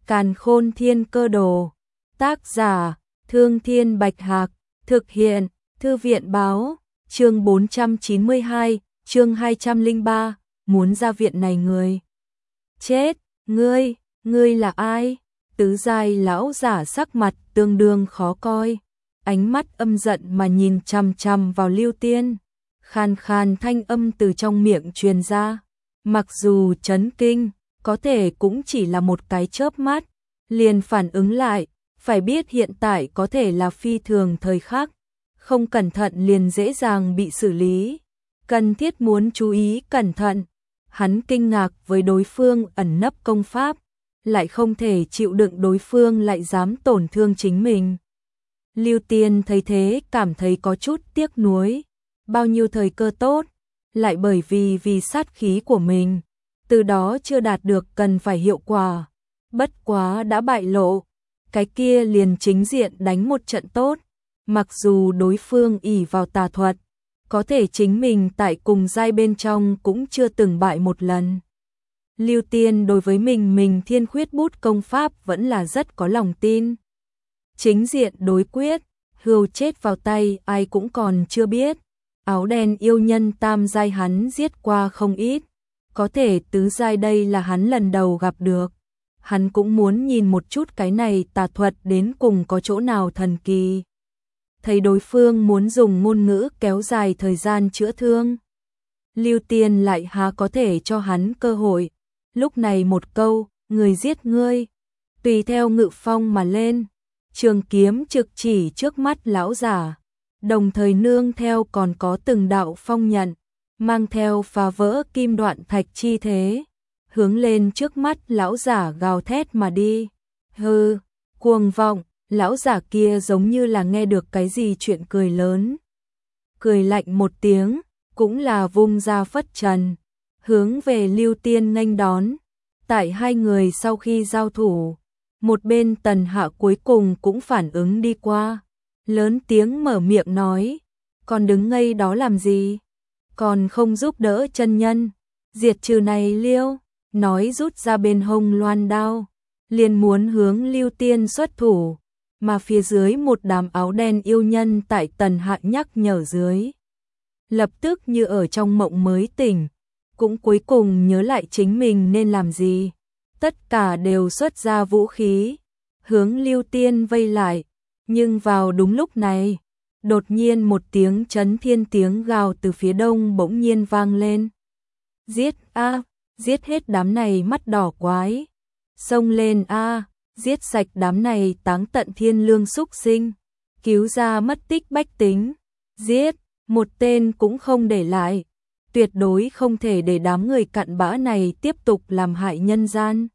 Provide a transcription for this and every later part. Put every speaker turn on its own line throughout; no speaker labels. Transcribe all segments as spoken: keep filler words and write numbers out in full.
Càn Khôn Thiên Cơ Đồ. Tác giả: Thương Thiên Bạch Hạc. Thực hiện: Thư viện báo. Chương bốn trăm chín mươi hai, chương hai trăm lẻ ba, muốn ra viện này người. Chết, ngươi, ngươi là ai? Tứ giai lão giả sắc mặt tương đương khó coi, ánh mắt âm giận mà nhìn chằm chằm vào Lưu Tiên. Khàn khàn thanh âm từ trong miệng truyền ra, mặc dù chấn kinh, có thể cũng chỉ là một cái chớp mắt, liền phản ứng lại, phải biết hiện tại có thể là phi thường thời khắc, không cẩn thận liền dễ dàng bị xử lý, cần thiết muốn chú ý cẩn thận. Hắn kinh ngạc với đối phương ẩn nấp công pháp, lại không thể chịu đựng đối phương lại dám tổn thương chính mình. Lưu Tiên thấy thế cảm thấy có chút tiếc nuối, bao nhiêu thời cơ tốt, lại bởi vì vì sát khí của mình, từ đó chưa đạt được cần phải hiệu quả, bất quá đã bại lộ, cái kia liền chính diện đánh một trận tốt, mặc dù đối phương ỷ vào tà thuật, có thể chính mình tại cùng giai bên trong cũng chưa từng bại một lần. Lưu Tiên đối với mình mình thiên khuyết bút công pháp vẫn là rất có lòng tin. Chính diện đối quyết, hươu chết vào tay ai cũng còn chưa biết. Áo đen yêu nhân tam giai hắn giết qua không ít, có thể tứ giai đây là hắn lần đầu gặp được. Hắn cũng muốn nhìn một chút cái này tà thuật đến cùng có chỗ nào thần kỳ. Thấy đối phương muốn dùng ngôn ngữ kéo dài thời gian chữa thương, Lưu Tiên lại há có thể cho hắn cơ hội. Lúc này một câu, người giết ngươi, tùy theo ngự phong mà lên, trường kiếm trực chỉ trước mắt lão giả, đồng thời nương theo còn có từng đạo phong nhận, mang theo phá vỡ kim đoạn thạch chi thế, hướng lên trước mắt lão giả gào thét mà đi. Hừ, cuồng vọng, lão giả kia giống như là nghe được cái gì chuyện cười lớn. Cười lạnh một tiếng, cũng là vung ra phất trần, hướng về Lưu Tiên nghênh đón. Tại hai người sau khi giao thủ, một bên Tần Hạ cuối cùng cũng phản ứng đi qua, lớn tiếng mở miệng nói, còn đứng ngây đó làm gì? Còn không giúp đỡ chân nhân, diệt trừ này Liêu, nói rút ra bên hông loan đao, liền muốn hướng Lưu Tiên xuất thủ, mà phía dưới một đám áo đen yêu nhân tại Tần Hạ nhắc nhở dưới. Lập tức như ở trong mộng mới tỉnh, cũng cuối cùng nhớ lại chính mình nên làm gì. Tất cả đều xuất ra vũ khí, hướng Lưu Tiên vây lại, nhưng vào đúng lúc này, đột nhiên một tiếng chấn thiên tiếng gào từ phía đông bỗng nhiên vang lên. Giết a, giết hết đám này mắt đỏ quái. Xông lên a, giết sạch đám này táng tận thiên lương súc sinh, cứu ra mất tích bách tính, giết, một tên cũng không để lại. Tuyệt đối không thể để đám người cặn bã này tiếp tục làm hại nhân gian.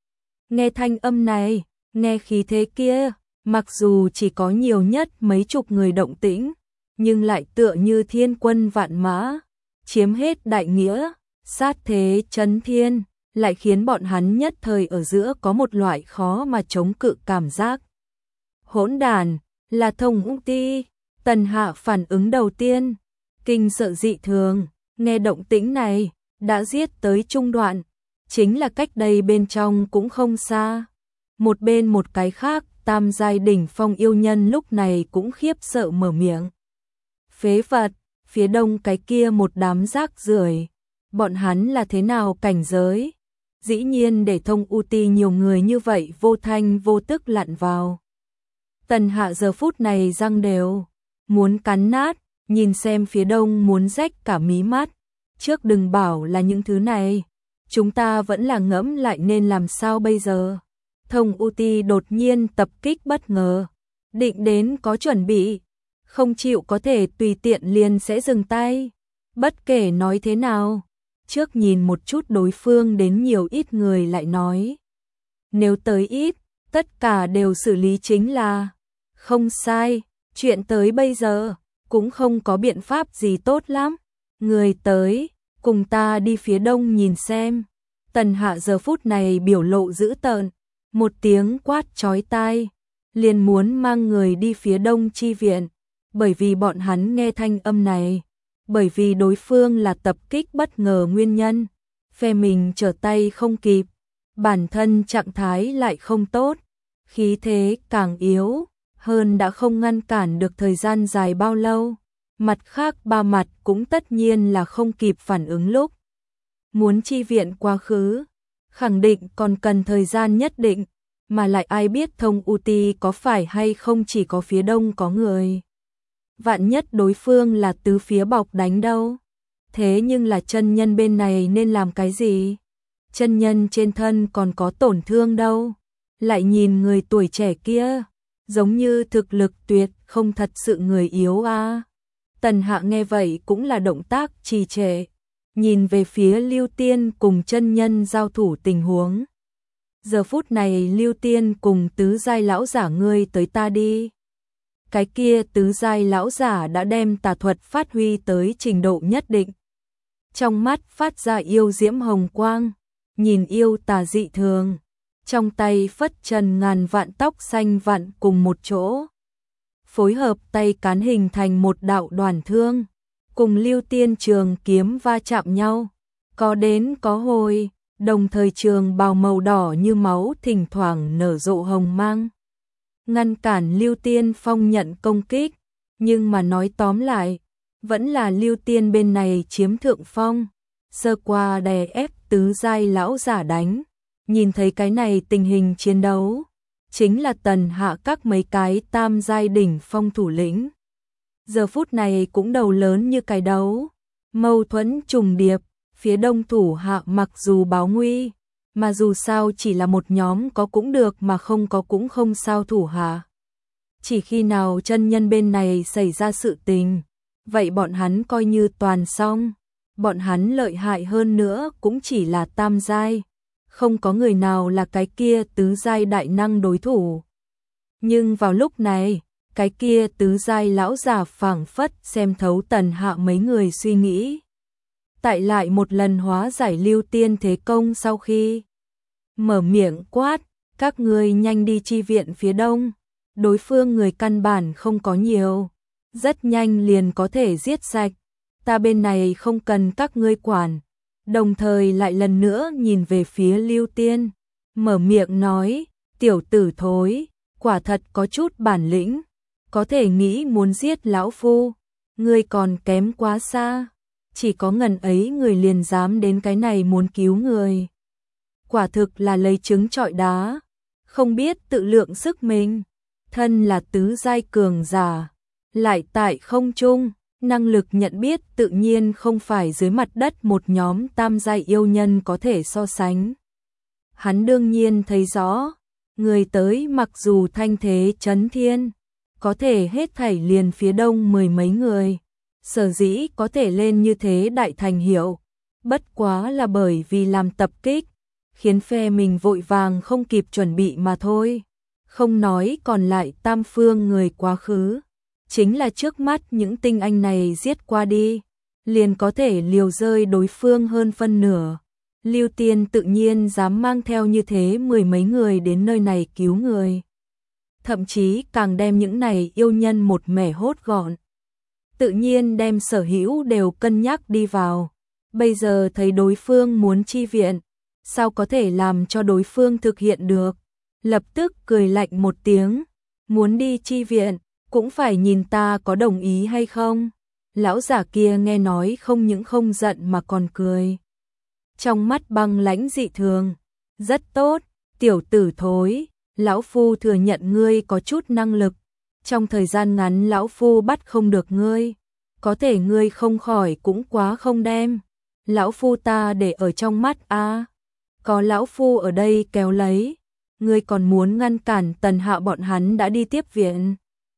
Nghe thanh âm này, nghe khí thế kia, mặc dù chỉ có nhiều nhất mấy chục người động tĩnh, nhưng lại tựa như thiên quân vạn mã, chiếm hết đại nghĩa, sát thế chấn thiên, lại khiến bọn hắn nhất thời ở giữa có một loại khó mà chống cự cảm giác. Hỗn đàn, là Thông Ung Ti. Tần Hạ phản ứng đầu tiên, kinh sợ dị thường. Nghe động tĩnh này, đã giết tới trung đoạn, chính là cách đây bên trong cũng không xa. Một bên một cái khác, tam giai đỉnh phong yêu nhân lúc này cũng khiếp sợ mở miệng. Phế vật, phía đông cái kia một đám rác rưởi, bọn hắn là thế nào cảnh giới? Dĩ nhiên để Thông U Ti nhiều người như vậy vô thanh vô tức lặn vào. Tần Hạ giờ phút này răng đều, muốn cắn nát. Nhìn xem phía đông muốn rách cả mí mắt, trước đừng bảo là những thứ này, chúng ta vẫn là ngẫm lại nên làm sao bây giờ. Thông U Ti đột nhiên tập kích bất ngờ, định đến có chuẩn bị, không chịu có thể tùy tiện liền sẽ dừng tay. Bất kể nói thế nào, trước nhìn một chút đối phương đến nhiều ít người lại nói. Nếu tới ít, tất cả đều xử lý chính là không sai, chuyện tới bây giờ cũng không có biện pháp gì tốt lắm. Người tới, cùng ta đi phía đông nhìn xem. Tần Hạ giờ phút này biểu lộ dữ tợn, một tiếng quát chói tai, liền muốn mang người đi phía đông chi viện, bởi vì bọn hắn nghe thanh âm này, bởi vì đối phương là tập kích bất ngờ nguyên nhân, phe mình trở tay không kịp, bản thân trạng thái lại không tốt, khí thế càng yếu, hơn đã không ngăn cản được thời gian dài bao lâu. Mặt khác ba mặt cũng tất nhiên là không kịp phản ứng lúc muốn chi viện quá khứ, khẳng định còn cần thời gian nhất định, mà lại ai biết Thông U Ti có phải hay không chỉ có phía đông có người. Vạn nhất đối phương là tứ phía bọc đánh đâu. Thế nhưng là chân nhân bên này nên làm cái gì? Chân nhân trên thân còn có tổn thương đâu. Lại nhìn người tuổi trẻ kia, giống như thực lực tuyệt không thật sự người yếu a. À. Tần Hạ nghe vậy cũng là động tác trì trệ, nhìn về phía Lưu Tiên cùng chân nhân giao thủ tình huống. Giờ phút này Lưu Tiên cùng tứ giai lão giả ngươi tới ta đi. Cái kia tứ giai lão giả đã đem tà thuật phát huy tới trình độ nhất định. Trong mắt phát ra yêu diễm hồng quang, nhìn yêu tà dị thường, trong tay phất trần ngàn vạn tóc xanh vạn cùng một chỗ. Phối hợp tay cán hình thành một đạo đoàn thương, cùng Lưu Tiên trường kiếm va chạm nhau, có đến có hồi, đồng thời trường bào màu đỏ như máu thỉnh thoảng nở rộ hồng mang. Ngăn cản Lưu Tiên phong nhận công kích, nhưng mà nói tóm lại, vẫn là Lưu Tiên bên này chiếm thượng phong, sơ qua đè ép tứ giai lão giả đánh. Nhìn thấy cái này tình hình chiến đấu, chính là Tần Hạ các mấy cái tam giai đỉnh phong thủ lĩnh. Giờ phút này cũng đầu lớn như cái đấu, mâu thuẫn trùng điệp, phía đông thủ hạ mặc dù báo nguy, mà dù sao chỉ là một nhóm có cũng được mà không có cũng không sao thủ hạ. Chỉ khi nào chân nhân bên này xảy ra sự tình, vậy bọn hắn coi như toàn xong, bọn hắn lợi hại hơn nữa cũng chỉ là tam giai. Không có người nào là cái kia tứ giai đại năng đối thủ. Nhưng vào lúc này, cái kia tứ giai lão già phảng phất xem thấu Tần Hạ mấy người suy nghĩ. Tại lại một lần hóa giải Lưu Tiên thế công sau khi mở miệng quát, các ngươi nhanh đi chi viện phía đông. Đối phương người căn bản không có nhiều, rất nhanh liền có thể giết sạch. Ta bên này không cần các ngươi quản. Đồng thời lại lần nữa nhìn về phía Lưu Tiên, mở miệng nói, tiểu tử thối, quả thật có chút bản lĩnh, có thể nghĩ muốn giết lão phu, ngươi còn kém quá xa, chỉ có ngần ấy người liền dám đến cái này muốn cứu người. Quả thực là lấy trứng trọi đá, không biết tự lượng sức mình, thân là tứ giai cường giả, lại tại không trung. Năng lực nhận biết tự nhiên không phải dưới mặt đất một nhóm tam giai yêu nhân có thể so sánh. Hắn đương nhiên thấy rõ, người tới mặc dù thanh thế chấn thiên, có thể hết thảy liền phía đông mười mấy người, sở dĩ có thể lên như thế đại thành hiệu, bất quá là bởi vì làm tập kích, khiến phe mình vội vàng không kịp chuẩn bị mà thôi, không nói còn lại tam phương người quá khứ. Chính là trước mắt những tinh anh này giết qua đi, liền có thể liều rơi đối phương hơn phân nửa. Lưu Tiên tự nhiên dám mang theo như thế mười mấy người đến nơi này cứu người. Thậm chí càng đem những này yêu nhân một mẻ hốt gọn. Tự nhiên đem sở hữu đều cân nhắc đi vào. Bây giờ thấy đối phương muốn chi viện, sao có thể làm cho đối phương thực hiện được. Lập tức cười lạnh một tiếng, muốn đi chi viện. Cũng phải nhìn ta có đồng ý hay không. Lão giả kia nghe nói không những không giận mà còn cười. Trong mắt băng lãnh dị thường. Rất tốt, tiểu tử thối, lão phu thừa nhận ngươi có chút năng lực. Trong thời gian ngắn lão phu bắt không được ngươi. Có thể ngươi không khỏi cũng quá không đem. Lão phu ta để ở trong mắt a. À, có lão phu ở đây kéo lấy. Ngươi còn muốn ngăn cản Tần Hạ bọn hắn đã đi tiếp viện.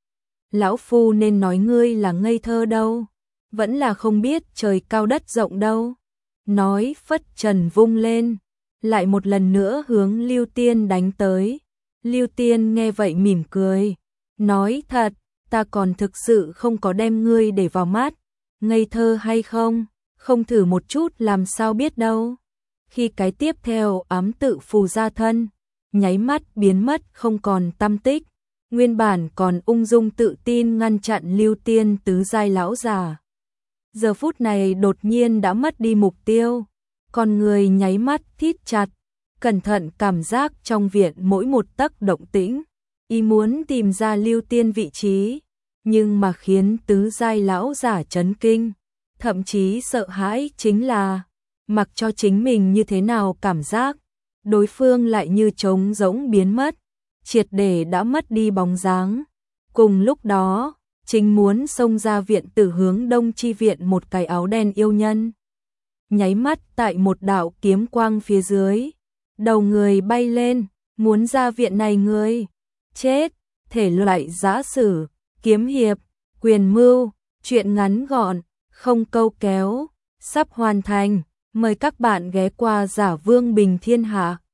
Lão phu nên nói ngươi là ngây thơ đâu, vẫn là không biết trời cao đất rộng đâu. Nói phất trần vung lên, lại một lần nữa hướng Lưu Tiên đánh tới. Lưu Tiên nghe vậy mỉm cười, nói thật, ta còn thực sự không có đem ngươi để vào mắt, ngây thơ hay không, không thử một chút làm sao biết đâu. Khi cái tiếp theo ám tự phù ra thân, nháy mắt biến mất không còn tăm tích. Nguyên bản còn ung dung tự tin ngăn chặn Lưu Tiên tứ giai lão già. Giờ phút này đột nhiên đã mất đi mục tiêu, con người nháy mắt thít chặt, cẩn thận cảm giác trong viện mỗi một tấc động tĩnh, ý muốn tìm ra Lưu Tiên vị trí, nhưng mà khiến tứ giai lão giả chấn kinh, thậm chí sợ hãi chính là, mặc cho chính mình như thế nào cảm giác, đối phương lại như trống rỗng biến mất, triệt để đã mất đi bóng dáng. Cùng lúc đó, chính muốn xông ra viện từ hướng đông chi viện một cái áo đen yêu nhân. Nháy mắt tại một đạo kiếm quang phía dưới, đầu người bay lên, muốn ra viện này người chết, thể loại giã sử, kiếm hiệp, quyền mưu, chuyện ngắn gọn, không câu kéo, sắp hoàn thành, mời các bạn ghé qua Giả Vương Bình Thiên Hạ.